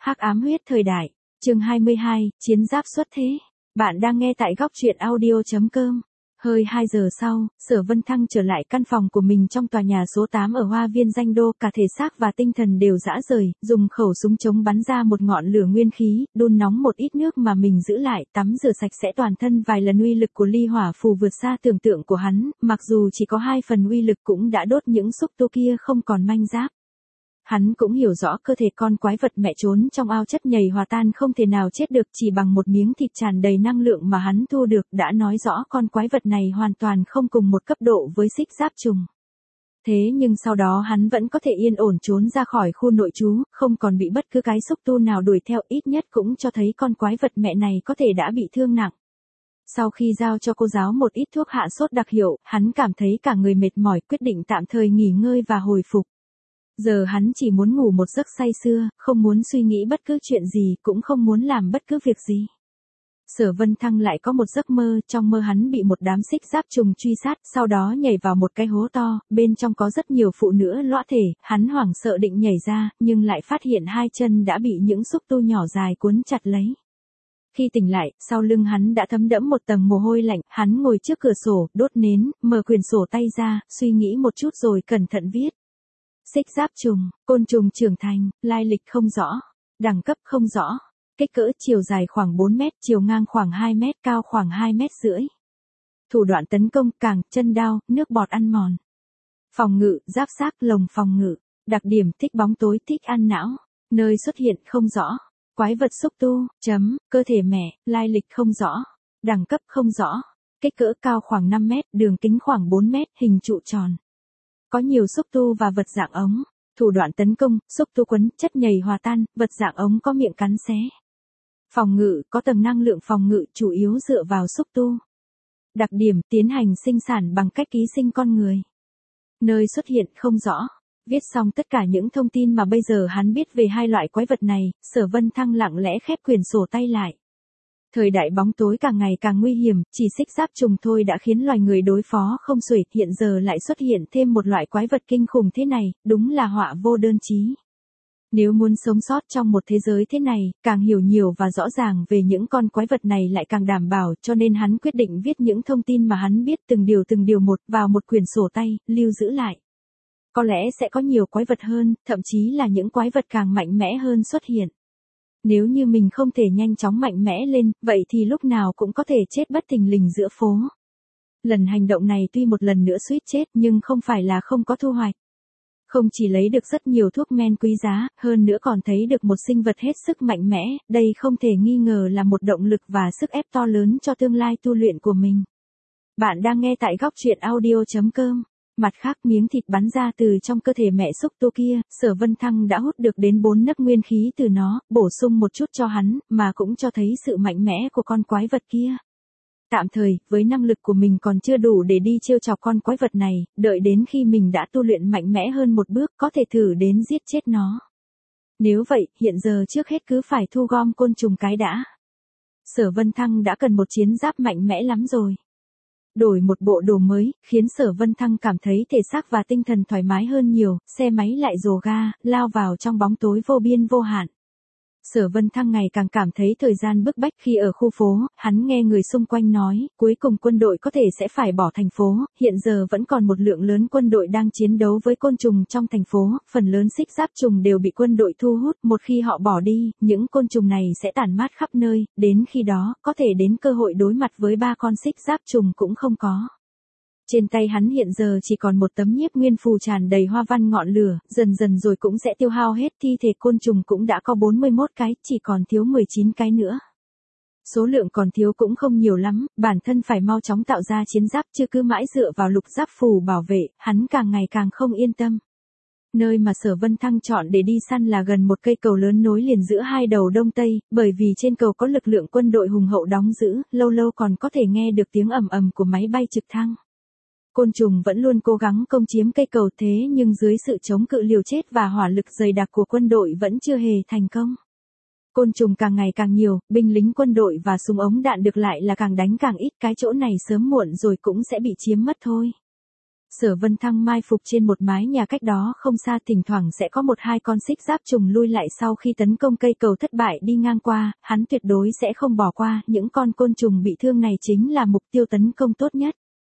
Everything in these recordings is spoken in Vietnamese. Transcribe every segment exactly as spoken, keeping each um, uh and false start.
Hắc ám huyết thời đại, chương hai mươi hai, chiến giáp xuất thế. Bạn đang nghe tại góc truyện audio chấm com. Hơi hai giờ sau, Sở Vân Thăng trở lại căn phòng của mình trong tòa nhà số tám ở Hoa Viên Danh Đô, cả thể xác và tinh thần đều rã rời, dùng khẩu súng chống bắn ra một ngọn lửa nguyên khí, đun nóng một ít nước mà mình giữ lại, tắm rửa sạch sẽ toàn thân vài lần. Uy lực của ly hỏa phù vượt xa tưởng tượng của hắn, mặc dù chỉ có hai phần uy lực cũng đã đốt những xúc tu kia không còn manh giáp. Hắn cũng hiểu rõ cơ thể con quái vật mẹ trốn trong ao chất nhầy hòa tan không thể nào chết được, chỉ bằng một miếng thịt tràn đầy năng lượng mà hắn thu được đã nói rõ con quái vật này hoàn toàn không cùng một cấp độ với xích giáp trùng. Thế nhưng sau đó hắn vẫn có thể yên ổn trốn ra khỏi khu nội trú, không còn bị bất cứ cái xúc tu nào đuổi theo, ít nhất cũng cho thấy con quái vật mẹ này có thể đã bị thương nặng. Sau khi giao cho cô giáo một ít thuốc hạ sốt đặc hiệu, hắn cảm thấy cả người mệt mỏi, quyết định tạm thời nghỉ ngơi và hồi phục. Giờ hắn chỉ muốn ngủ một giấc say sưa, không muốn suy nghĩ bất cứ chuyện gì, cũng không muốn làm bất cứ việc gì. Sở Vân Thăng lại có một giấc mơ, trong mơ hắn bị một đám xích giáp trùng truy sát, sau đó nhảy vào một cái hố to, bên trong có rất nhiều phụ nữ lõa thể, hắn hoảng sợ định nhảy ra, nhưng lại phát hiện hai chân đã bị những xúc tu nhỏ dài cuốn chặt lấy. Khi tỉnh lại, sau lưng hắn đã thấm đẫm một tầng mồ hôi lạnh, hắn ngồi trước cửa sổ, đốt nến, mở quyển sổ tay ra, suy nghĩ một chút rồi cẩn thận viết. Xích giáp trùng, côn trùng trưởng thành, lai lịch không rõ, đẳng cấp không rõ, kích cỡ chiều dài khoảng bốn mét, chiều ngang khoảng hai mét, cao khoảng hai mét rưỡi. Thủ đoạn tấn công, càng, chân đao, nước bọt ăn mòn. Phòng ngự, giáp xác, lồng phòng ngự. Đặc điểm, thích bóng tối, thích ăn não. Nơi xuất hiện không rõ. Quái vật xúc tu, chấm, cơ thể mẹ, lai lịch không rõ. Đẳng cấp không rõ. Kích cỡ cao khoảng năm mét, đường kính khoảng bốn mét, hình trụ tròn. Có nhiều xúc tu và vật dạng ống. Thủ đoạn tấn công, xúc tu quấn, chất nhầy hòa tan, vật dạng ống có miệng cắn xé. Phòng ngự, có tầng năng lượng phòng ngự chủ yếu dựa vào xúc tu. Đặc điểm, tiến hành sinh sản bằng cách ký sinh con người. Nơi xuất hiện không rõ. Viết xong tất cả những thông tin mà bây giờ hắn biết về hai loại quái vật này, Sở Vân Thăng lặng lẽ khép quyển sổ tay lại. Thời đại bóng tối càng ngày càng nguy hiểm, chỉ xích giáp trùng thôi đã khiến loài người đối phó không xuể, hiện giờ lại xuất hiện thêm một loại quái vật kinh khủng thế này, đúng là họa vô đơn chí. Nếu muốn sống sót trong một thế giới thế này, càng hiểu nhiều và rõ ràng về những con quái vật này lại càng đảm bảo, cho nên hắn quyết định viết những thông tin mà hắn biết từng điều từng điều một vào một quyển sổ tay, lưu giữ lại. Có lẽ sẽ có nhiều quái vật hơn, thậm chí là những quái vật càng mạnh mẽ hơn xuất hiện. Nếu như mình không thể nhanh chóng mạnh mẽ lên, vậy thì lúc nào cũng có thể chết bất thình lình giữa phố. Lần hành động này tuy một lần nữa suýt chết nhưng không phải là không có thu hoạch. Không chỉ lấy được rất nhiều thuốc men quý giá, hơn nữa còn thấy được một sinh vật hết sức mạnh mẽ, đây không thể nghi ngờ là một động lực và sức ép to lớn cho tương lai tu luyện của mình. Bạn đang nghe tại góc truyện audio chấm com. Mặt khác, miếng thịt bắn ra từ trong cơ thể mẹ xúc tu kia, Sở Vân Thăng đã hút được đến bốn nấc nguyên khí từ nó, bổ sung một chút cho hắn, mà cũng cho thấy sự mạnh mẽ của con quái vật kia. Tạm thời, với năng lực của mình còn chưa đủ để đi trêu chọc con quái vật này, đợi đến khi mình đã tu luyện mạnh mẽ hơn một bước, có thể thử đến giết chết nó. Nếu vậy, hiện giờ trước hết cứ phải thu gom côn trùng cái đã. Sở Vân Thăng đã cần một chiến giáp mạnh mẽ lắm rồi. Đổi một bộ đồ mới, khiến Sở Vân Thăng cảm thấy thể xác và tinh thần thoải mái hơn nhiều, xe máy lại rồ ga, lao vào trong bóng tối vô biên vô hạn. Sở Vân Thăng ngày càng cảm thấy thời gian bức bách. Khi ở khu phố, hắn nghe người xung quanh nói, cuối cùng quân đội có thể sẽ phải bỏ thành phố, hiện giờ vẫn còn một lượng lớn quân đội đang chiến đấu với côn trùng trong thành phố, phần lớn xích giáp trùng đều bị quân đội thu hút, một khi họ bỏ đi, những côn trùng này sẽ tản mát khắp nơi, đến khi đó, có thể đến cơ hội đối mặt với ba con xích giáp trùng cũng không có. Trên tay hắn hiện giờ chỉ còn một tấm nhiếp nguyên phù tràn đầy hoa văn ngọn lửa, dần dần rồi cũng sẽ tiêu hao hết, thi thể côn trùng cũng đã có bốn mươi mốt cái, chỉ còn thiếu mười chín cái nữa. Số lượng còn thiếu cũng không nhiều lắm, bản thân phải mau chóng tạo ra chiến giáp chứ cứ mãi dựa vào lục giáp phù bảo vệ, hắn càng ngày càng không yên tâm. Nơi mà Sở Vân Thăng chọn để đi săn là gần một cây cầu lớn nối liền giữa hai đầu đông tây, bởi vì trên cầu có lực lượng quân đội hùng hậu đóng giữ, lâu lâu còn có thể nghe được tiếng ầm ầm của máy bay trực thăng. Côn trùng vẫn luôn cố gắng công chiếm cây cầu, thế nhưng dưới sự chống cự liều chết và hỏa lực dày đặc của quân đội vẫn chưa hề thành công. Côn trùng càng ngày càng nhiều, binh lính quân đội và súng ống đạn được lại là càng đánh càng ít, cái chỗ này sớm muộn rồi cũng sẽ bị chiếm mất thôi. Sở Vân Thăng mai phục trên một mái nhà cách đó không xa, thỉnh thoảng sẽ có một hai con xích giáp trùng lui lại sau khi tấn công cây cầu thất bại đi ngang qua, hắn tuyệt đối sẽ không bỏ qua, những con côn trùng bị thương này chính là mục tiêu tấn công tốt nhất.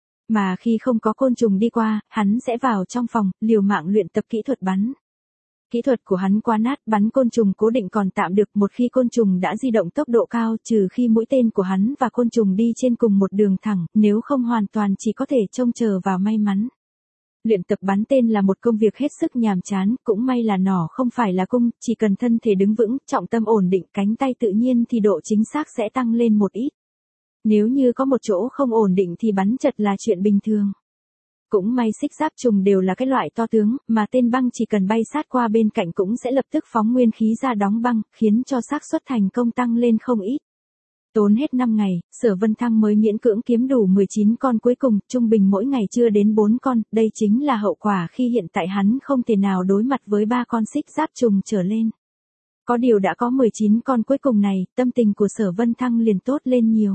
Mà khi không có côn trùng đi qua, hắn sẽ vào trong phòng, liều mạng luyện tập kỹ thuật bắn. Kỹ thuật của hắn quá nát, bắn côn trùng cố định còn tạm được, một khi côn trùng đã di động tốc độ cao, trừ khi mũi tên của hắn và côn trùng đi trên cùng một đường thẳng, nếu không hoàn toàn chỉ có thể trông chờ vào may mắn. Luyện tập bắn tên là một công việc hết sức nhàm chán, cũng may là nỏ không phải là cung, chỉ cần thân thể đứng vững, trọng tâm ổn định, cánh tay tự nhiên thì độ chính xác sẽ tăng lên một ít. Nếu như có một chỗ không ổn định thì bắn chật là chuyện bình thường. Cũng may xích giáp trùng đều là cái loại to tướng, mà tên băng chỉ cần bay sát qua bên cạnh cũng sẽ lập tức phóng nguyên khí ra đóng băng, khiến cho xác suất thành công tăng lên không ít. Tốn hết năm ngày, Sở Vân Thăng mới miễn cưỡng kiếm đủ mười chín con cuối cùng, trung bình mỗi ngày chưa đến bốn con, đây chính là hậu quả khi hiện tại hắn không thể nào đối mặt với ba con xích giáp trùng trở lên. Có điều đã có mười chín con cuối cùng này, tâm tình của Sở Vân Thăng liền tốt lên nhiều.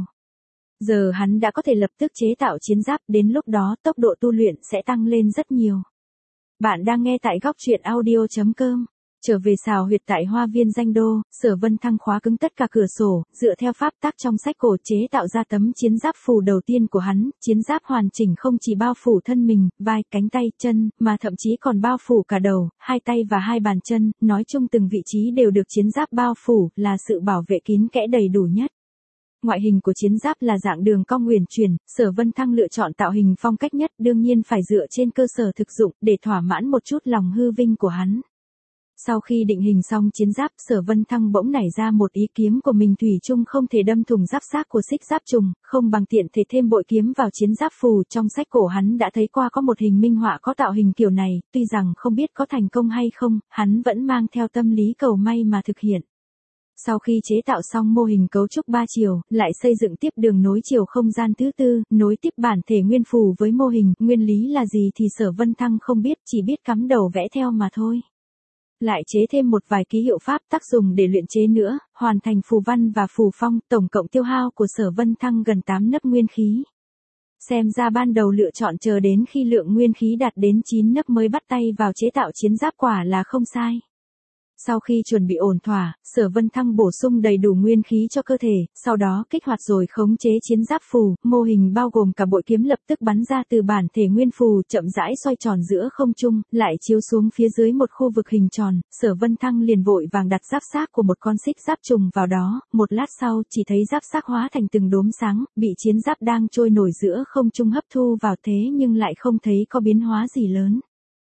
Giờ hắn đã có thể lập tức chế tạo chiến giáp, đến lúc đó tốc độ tu luyện sẽ tăng lên rất nhiều. Bạn đang nghe tại góc truyện audio chấm com. Trở về xào huyệt tại Hoa Viên Danh Đô, Sở Vân Thăng khóa cứng tất cả cửa sổ, dựa theo pháp tắc trong sách cổ chế tạo ra tấm chiến giáp phù đầu tiên của hắn. Chiến giáp hoàn chỉnh không chỉ bao phủ thân mình, vai, cánh tay, chân, mà thậm chí còn bao phủ cả đầu, hai tay và hai bàn chân, nói chung từng vị trí đều được chiến giáp bao phủ, là sự bảo vệ kín kẽ đầy đủ nhất. Ngoại hình của chiến giáp là dạng đường cong uyển chuyển, Sở Vân Thăng lựa chọn tạo hình phong cách nhất, đương nhiên phải dựa trên cơ sở thực dụng, để thỏa mãn một chút lòng hư vinh của hắn. Sau khi định hình xong chiến giáp, Sở Vân Thăng bỗng nảy ra một ý, kiếm của mình thủy chung không thể đâm thủng giáp xác của xích giáp trùng, không bằng tiện thể thêm bội kiếm vào chiến giáp phù. Trong sách cổ hắn đã thấy qua có một hình minh họa có tạo hình kiểu này, tuy rằng không biết có thành công hay không, hắn vẫn mang theo tâm lý cầu may mà thực hiện. Sau khi chế tạo xong mô hình cấu trúc ba chiều, lại xây dựng tiếp đường nối chiều không gian thứ tư, nối tiếp bản thể nguyên phù với mô hình, nguyên lý là gì thì Sở Vân Thăng không biết, chỉ biết cắm đầu vẽ theo mà thôi. Lại chế thêm một vài ký hiệu pháp tác dùng để luyện chế nữa, hoàn thành phù văn và phù phong, tổng cộng tiêu hao của Sở Vân Thăng gần tám nấc nguyên khí. Xem ra ban đầu lựa chọn chờ đến khi lượng nguyên khí đạt đến chín nấc mới bắt tay vào chế tạo chiến giáp quả là không sai. Sau khi chuẩn bị ổn thỏa, Sở Vân Thăng bổ sung đầy đủ nguyên khí cho cơ thể, sau đó kích hoạt rồi khống chế chiến giáp phù, mô hình bao gồm cả bội kiếm lập tức bắn ra từ bản thể nguyên phù, chậm rãi xoay tròn giữa không trung, lại chiếu xuống phía dưới một khu vực hình tròn. Sở Vân Thăng liền vội vàng đặt giáp xác của một con xích giáp trùng vào đó, một lát sau chỉ thấy giáp xác hóa thành từng đốm sáng, bị chiến giáp đang trôi nổi giữa không trung hấp thu vào, thế nhưng lại không thấy có biến hóa gì lớn.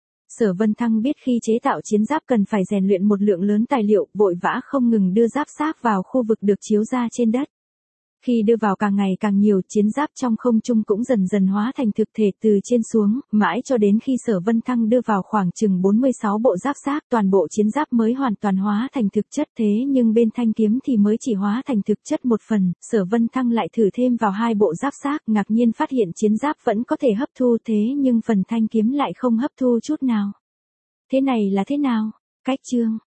Sở Vân Thăng biết khi chế tạo chiến giáp cần phải rèn luyện một lượng lớn tài liệu, vội vã không ngừng đưa giáp xác vào khu vực được chiếu ra trên đất. Khi đưa vào càng ngày càng nhiều, chiến giáp trong không trung cũng dần dần hóa thành thực thể từ trên xuống, mãi cho đến khi Sở Vân Thăng đưa vào khoảng chừng bốn mươi sáu bộ giáp xác, toàn bộ chiến giáp mới hoàn toàn hóa thành thực chất. Thế nhưng bên thanh kiếm thì mới chỉ hóa thành thực chất một phần, Sở Vân Thăng lại thử thêm vào hai bộ giáp xác, ngạc nhiên phát hiện chiến giáp vẫn có thể hấp thu, thế nhưng phần thanh kiếm lại không hấp thu chút nào. Thế này là thế nào? Cách chương